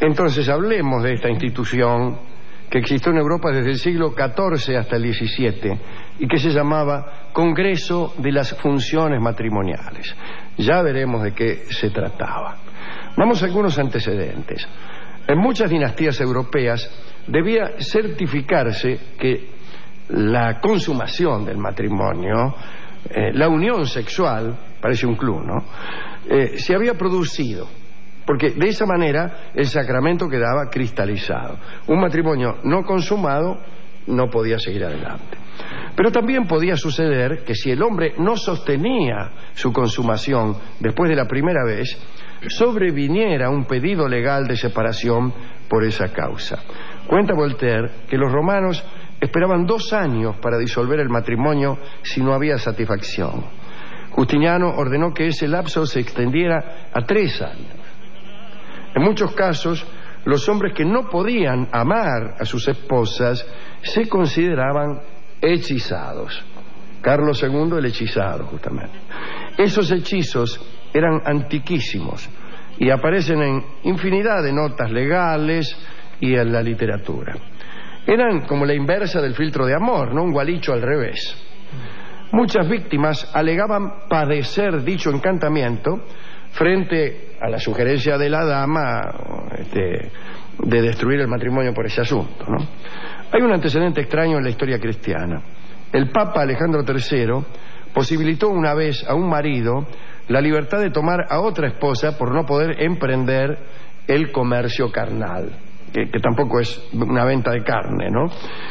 Entonces hablemos de esta institución que existió en Europa desde el siglo XIV hasta el XVII y que se llamaba Congreso de las Funciones Matrimoniales. Ya veremos de qué se trataba. Vamos a algunos antecedentes. En muchas dinastías europeas debía certificarse que la consumación del matrimonio, la unión sexual, parece un club, ¿no?, se había producido, porque de esa manera el sacramento quedaba cristalizado. Un matrimonio no consumado no podía seguir adelante. Pero también podía suceder que si el hombre no sostenía su consumación después de la primera vez, sobreviniera un pedido legal de separación por esa causa. Cuenta Voltaire que los romanos esperaban 2 años para disolver el matrimonio si no había satisfacción. Justiniano ordenó que ese lapso se extendiera a 3 años. En muchos casos, los hombres que no podían amar a sus esposas se consideraban hechizados. Carlos II, el hechizado, justamente. Esos hechizos eran antiquísimos y aparecen en infinidad de notas legales y en la literatura. Eran como la inversa del filtro de amor, ¿no? Un gualicho al revés. Muchas víctimas alegaban padecer dicho encantamiento frente a la sugerencia de la dama de destruir el matrimonio por ese asunto, ¿no? Hay un antecedente extraño en la historia cristiana. El Papa Alejandro III posibilitó una vez a un marido la libertad de tomar a otra esposa por no poder emprender el comercio carnal, que tampoco es una venta de carne, ¿no?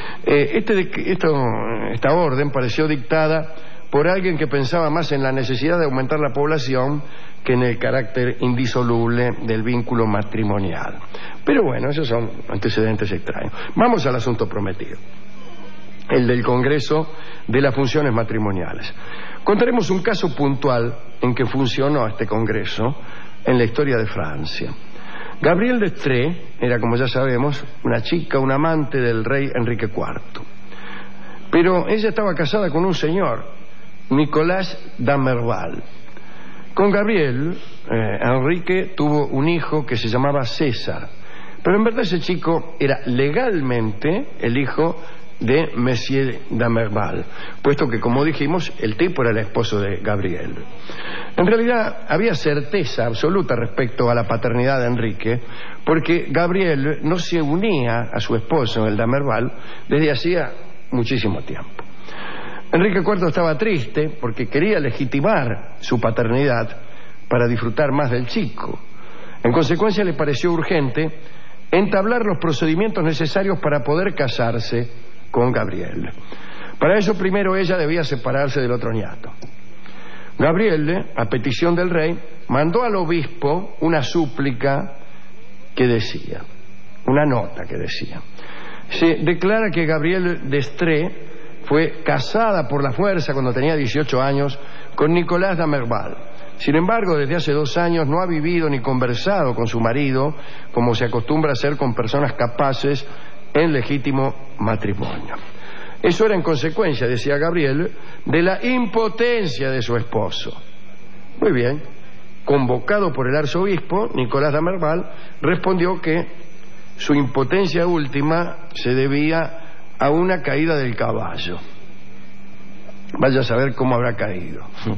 Esta orden pareció dictada por alguien que pensaba más en la necesidad de aumentar la población que en el carácter indisoluble del vínculo matrimonial. Pero bueno, esos son antecedentes extraños. Vamos al asunto prometido, el del Congreso de las Funciones Matrimoniales. Contaremos un caso puntual en que funcionó este Congreso en la historia de Francia. Gabrielle d'Estrées era, como ya sabemos, una chica, un amante del rey Enrique IV. Pero ella estaba casada con un señor, Nicolas d'Amerval. Con Gabrielle, Enrique tuvo un hijo que se llamaba César. Pero en verdad ese chico era legalmente el hijo de Monsieur d'Amerval, puesto que, como dijimos, el tipo era el esposo de Gabrielle. En realidad había certeza absoluta respecto a la paternidad de Enrique, porque Gabrielle no se unía a su esposo, el d'Amerval, desde hacía muchísimo tiempo. Enrique IV estaba triste porque quería legitimar su paternidad para disfrutar más del chico. En consecuencia, le pareció urgente entablar los procedimientos necesarios para poder casarse con Gabrielle. Para eso, primero ella debía separarse del otro niato. Gabrielle, a petición del rey, mandó al obispo una súplica que decía, una nota que decía: se declara que Gabrielle d'Estrées fue casada por la fuerza cuando tenía 18 años con Nicolas d'Amerval. Sin embargo, desde hace 2 años no ha vivido ni conversado con su marido, como se acostumbra a hacer con personas capaces en legítimo matrimonio. Eso era en consecuencia, decía Gabrielle, de la impotencia de su esposo. Muy bien. Convocado por el arzobispo, Nicolas d'Amerval respondió que su impotencia última se debía a una caída del caballo. Vaya a saber cómo habrá caído.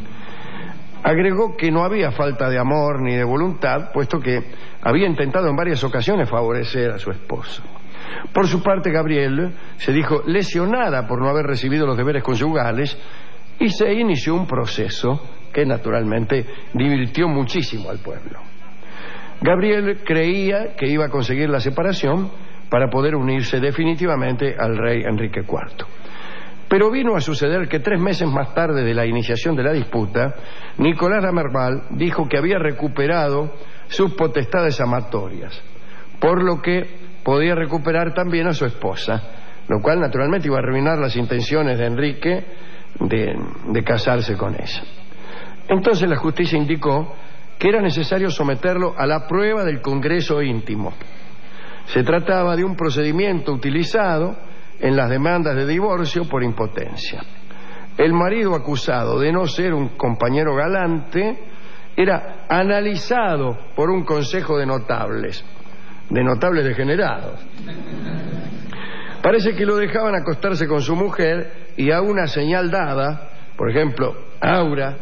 Agregó que no había falta de amor ni de voluntad, puesto que había intentado en varias ocasiones favorecer a su esposo. Por su parte, Gabrielle se dijo lesionada por no haber recibido los deberes conyugales y se inició un proceso que naturalmente divirtió muchísimo al pueblo. Gabrielle creía que iba a conseguir la separación para poder unirse definitivamente al rey Enrique IV. Pero vino a suceder que 3 meses más tarde de la iniciación de la disputa, Nicolas d'Amerval dijo que había recuperado sus potestades amatorias, por lo que podía recuperar también a su esposa, lo cual naturalmente iba a arruinar las intenciones de Enrique de casarse con ella. Entonces la justicia indicó que era necesario someterlo a la prueba del Congreso íntimo. Se trataba de un procedimiento utilizado en las demandas de divorcio por impotencia. El marido acusado de no ser un compañero galante era analizado por un consejo de notables. de notables degenerados. Parece que lo dejaban acostarse con su mujer y a una señal dada, por ejemplo, Aura,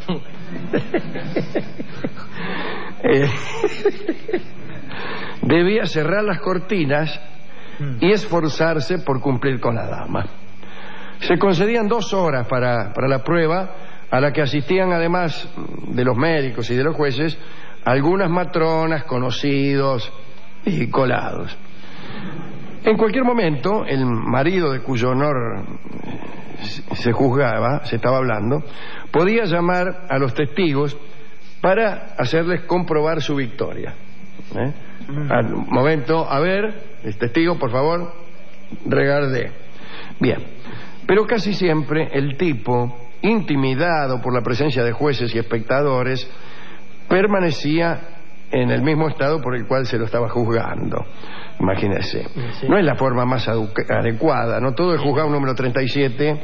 debía cerrar las cortinas y esforzarse por cumplir con la dama. Se concedían 2 horas para la prueba, a la que asistían, además de los médicos y de los jueces, algunas matronas, conocidos y colados. En cualquier momento, el marido de cuyo honor se juzgaba, se estaba hablando, podía llamar a los testigos para hacerles comprobar su victoria. Al momento, a ver, el testigo, por favor, regarde. Bien, pero casi siempre el tipo, intimidado por la presencia de jueces y espectadores, permanecía en el mismo estado por el cual se lo estaba juzgando. Imagínese. Sí. No es la forma más adecuada, ¿no? Todo el juzgado número 37,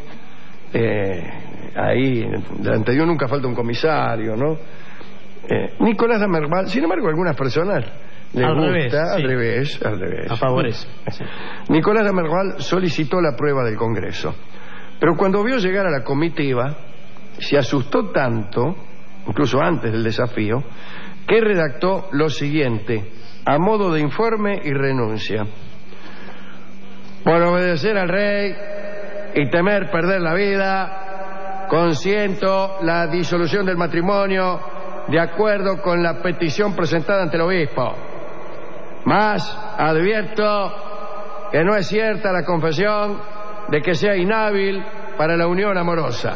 ahí, delante de Dios nunca falta un comisario, ¿no? Nicolás Damerval, sin embargo, algunas personas les gusta, al revés. A favores. Sí. Nicolás Damerval solicitó la prueba del Congreso, pero cuando vio llegar a la comitiva, se asustó tanto, incluso antes del desafío, que redactó lo siguiente, a modo de informe y renuncia: por obedecer al rey y temer perder la vida, consiento la disolución del matrimonio de acuerdo con la petición presentada ante el obispo. Mas advierto que no es cierta la confesión de que sea inhábil para la unión amorosa.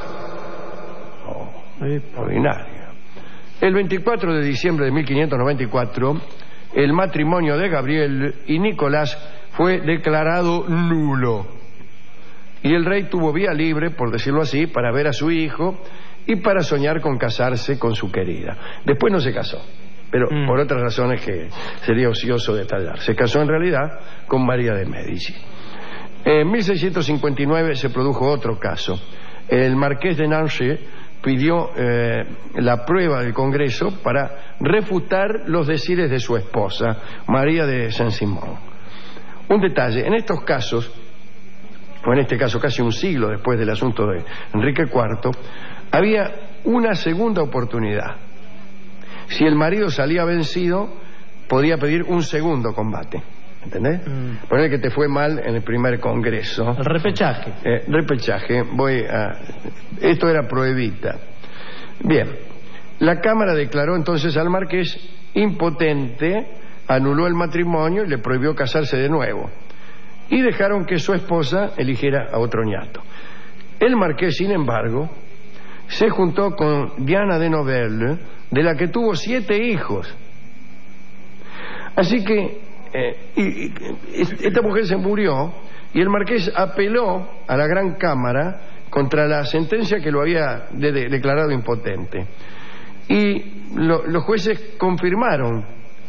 Ordinario. El 24 de diciembre de 1594, el matrimonio de Gabriel y Nicolás fue declarado nulo. Y el rey tuvo vía libre, por decirlo así, para ver a su hijo y para soñar con casarse con su querida. Después no se casó, pero por otras razones que sería ocioso detallar. Se casó en realidad con María de Médici. En 1659 se produjo otro caso. El marqués de Nancy pidió la prueba del Congreso para refutar los decires de su esposa, María de Saint-Simon. Un detalle, en estos casos, o en este caso casi un siglo después del asunto de Enrique IV, había una segunda oportunidad. Si el marido salía vencido, podía pedir un segundo combate. ¿Entendés? Poner que te fue mal en el primer congreso. El repechaje. Repechaje. Esto era prohibita. Bien. La Cámara declaró entonces al marqués impotente, anuló el matrimonio y le prohibió casarse de nuevo. Y dejaron que su esposa eligiera a otro ñato. El marqués, sin embargo, se juntó con Diana de Novelle, de la que tuvo 7 hijos. Así que esta mujer se murió y el marqués apeló a la Gran Cámara contra la sentencia que lo había declarado impotente. Y los jueces confirmaron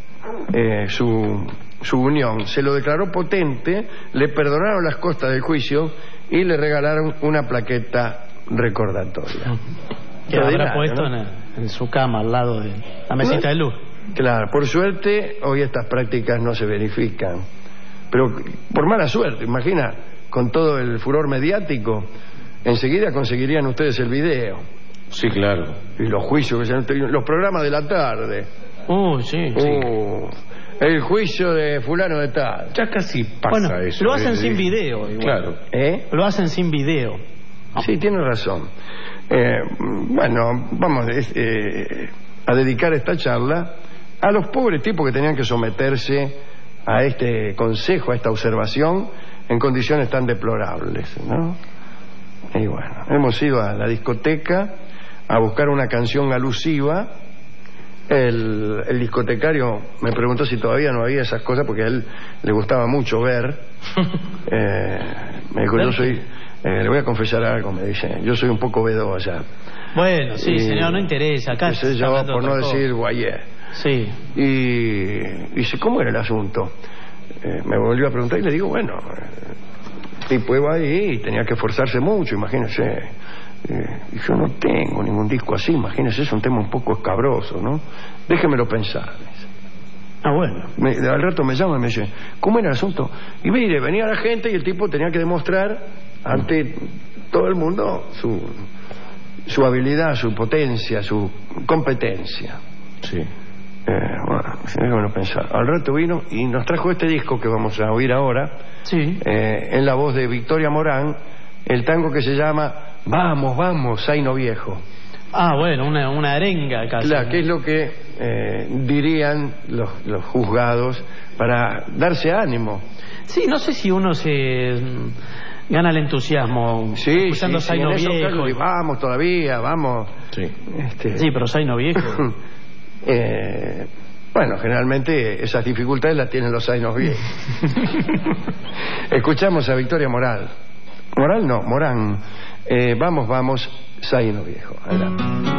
su unión, se lo declaró potente, le perdonaron las costas del juicio y le regalaron una plaqueta recordatoria. Que habrá puesto, ¿no?, en su cama al lado de la mesita de luz. Claro, por suerte hoy estas prácticas no se verifican, pero por mala suerte, imagina, con todo el furor mediático, enseguida conseguirían ustedes el video. Sí, claro. Y los juicios que se han tenido, los programas de la tarde. Sí. El juicio de fulano de tal. Ya casi pasa eso. Lo hacen sin video igual. Claro. Lo hacen sin video. Sí, tiene razón. Bueno, vamos a dedicar esta charla a los pobres tipos que tenían que someterse a este consejo, a esta observación, en condiciones tan deplorables, ¿no? Y bueno, hemos ido a la discoteca a buscar una canción alusiva. El discotecario me preguntó si todavía no había esas cosas, porque a él le gustaba mucho ver. Me dijo, yo soy... le voy a confesar algo, me dice. Yo soy un poco vedosa. Bueno, sí, señor, no interesa. Acá sé yo, por no decir guayé. Sí. Y dice, ¿cómo era el asunto? Me volvió a preguntar y le digo, bueno, el tipo iba ahí y tenía que esforzarse mucho, imagínese. Y yo no tengo ningún disco así, imagínese, es un tema un poco escabroso, ¿no? Déjemelo pensar. Ah, bueno. Al rato me llama y me dice, ¿cómo era el asunto? Y mire, venía la gente y el tipo tenía que demostrar ante todo el mundo su habilidad, su potencia, su competencia. Sí. Bueno, pensar. Al rato vino y nos trajo este disco que vamos a oír ahora. Sí. En la voz de Victoria Morán, el tango que se llama Vamos, vamos, Zaino Viejo. Ah, bueno, una arenga casi. Claro, que es lo que dirían los juzgados para darse ánimo. Sí, no sé si uno se gana el entusiasmo escuchando Zaino Viejo. Vamos todavía, vamos. Sí, sí, pero Zaino Viejo. Bueno, generalmente esas dificultades las tienen los zainos viejos. Escuchamos a Victoria Morán. Vamos, vamos, Zaino Viejo. Adelante.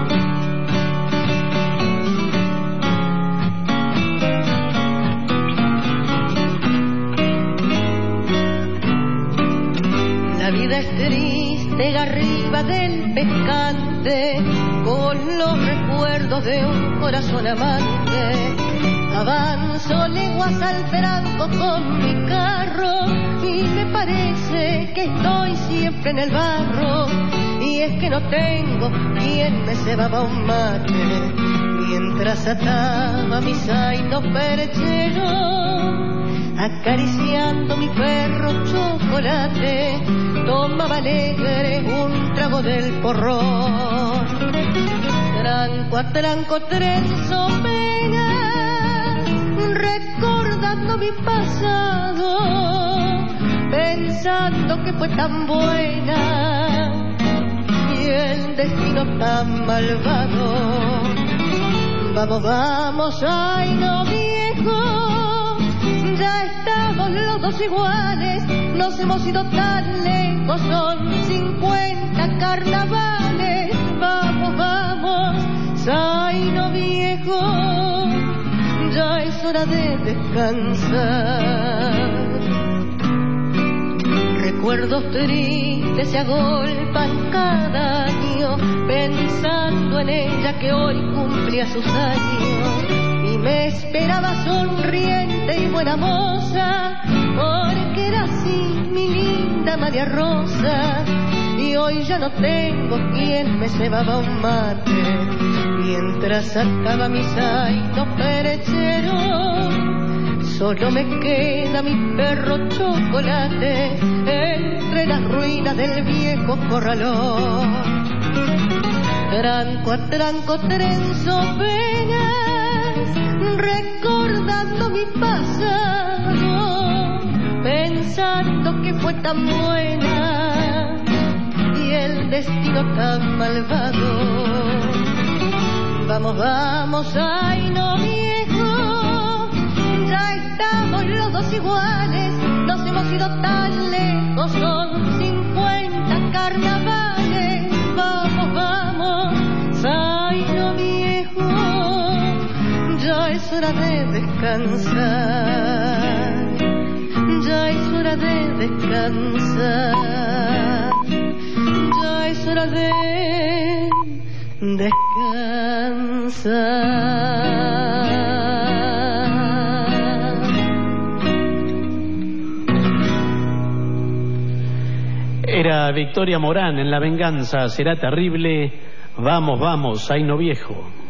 La vida es triste arriba del pescante, con los recuerdos de un corazón amante. Avanzo leguas al Franco con mi carro y me parece que estoy siempre en el barro. Y es que no tengo quien me cebaba un mate mientras ataba mi zaino perchero, acariciando mi perro chocolate, tomaba alegre un trago del porrón. Tranco a tranco trenzo penas, recordando mi pasado, pensando que fue tan buena y el destino tan malvado. Vamos, vamos, zaino viejo, ya estamos los dos iguales, nos hemos ido tan lejos, son 50 carnavales. Vamos, vamos, zaino viejo, ya es hora de descansar. Recuerdos tristes se agolpan cada año, pensando en ella que hoy cumplía sus años. Y me esperaba sonriente y buena moza, porque era así mi linda María Rosa. Y hoy ya no tengo quien me cebaba un mate mientras ataba mi zaino perchero. Solo me queda mi perro chocolate entre las ruinas del viejo corralón. Tranco a tranco trenzo penas, recordando mi pasado, pensando que fue tan buena y el destino tan malvado. Vamos, vamos, zaino viejo, ya estamos los dos iguales, nos hemos ido tan lejos, son 50 carnavales. Vamos, vamos, zaino viejo, ya es hora de descansar, ya es hora de descansar, ya es hora de descansar. Era Victoria Morán en La Venganza Será Terrible. Vamos, vamos, zaino viejo.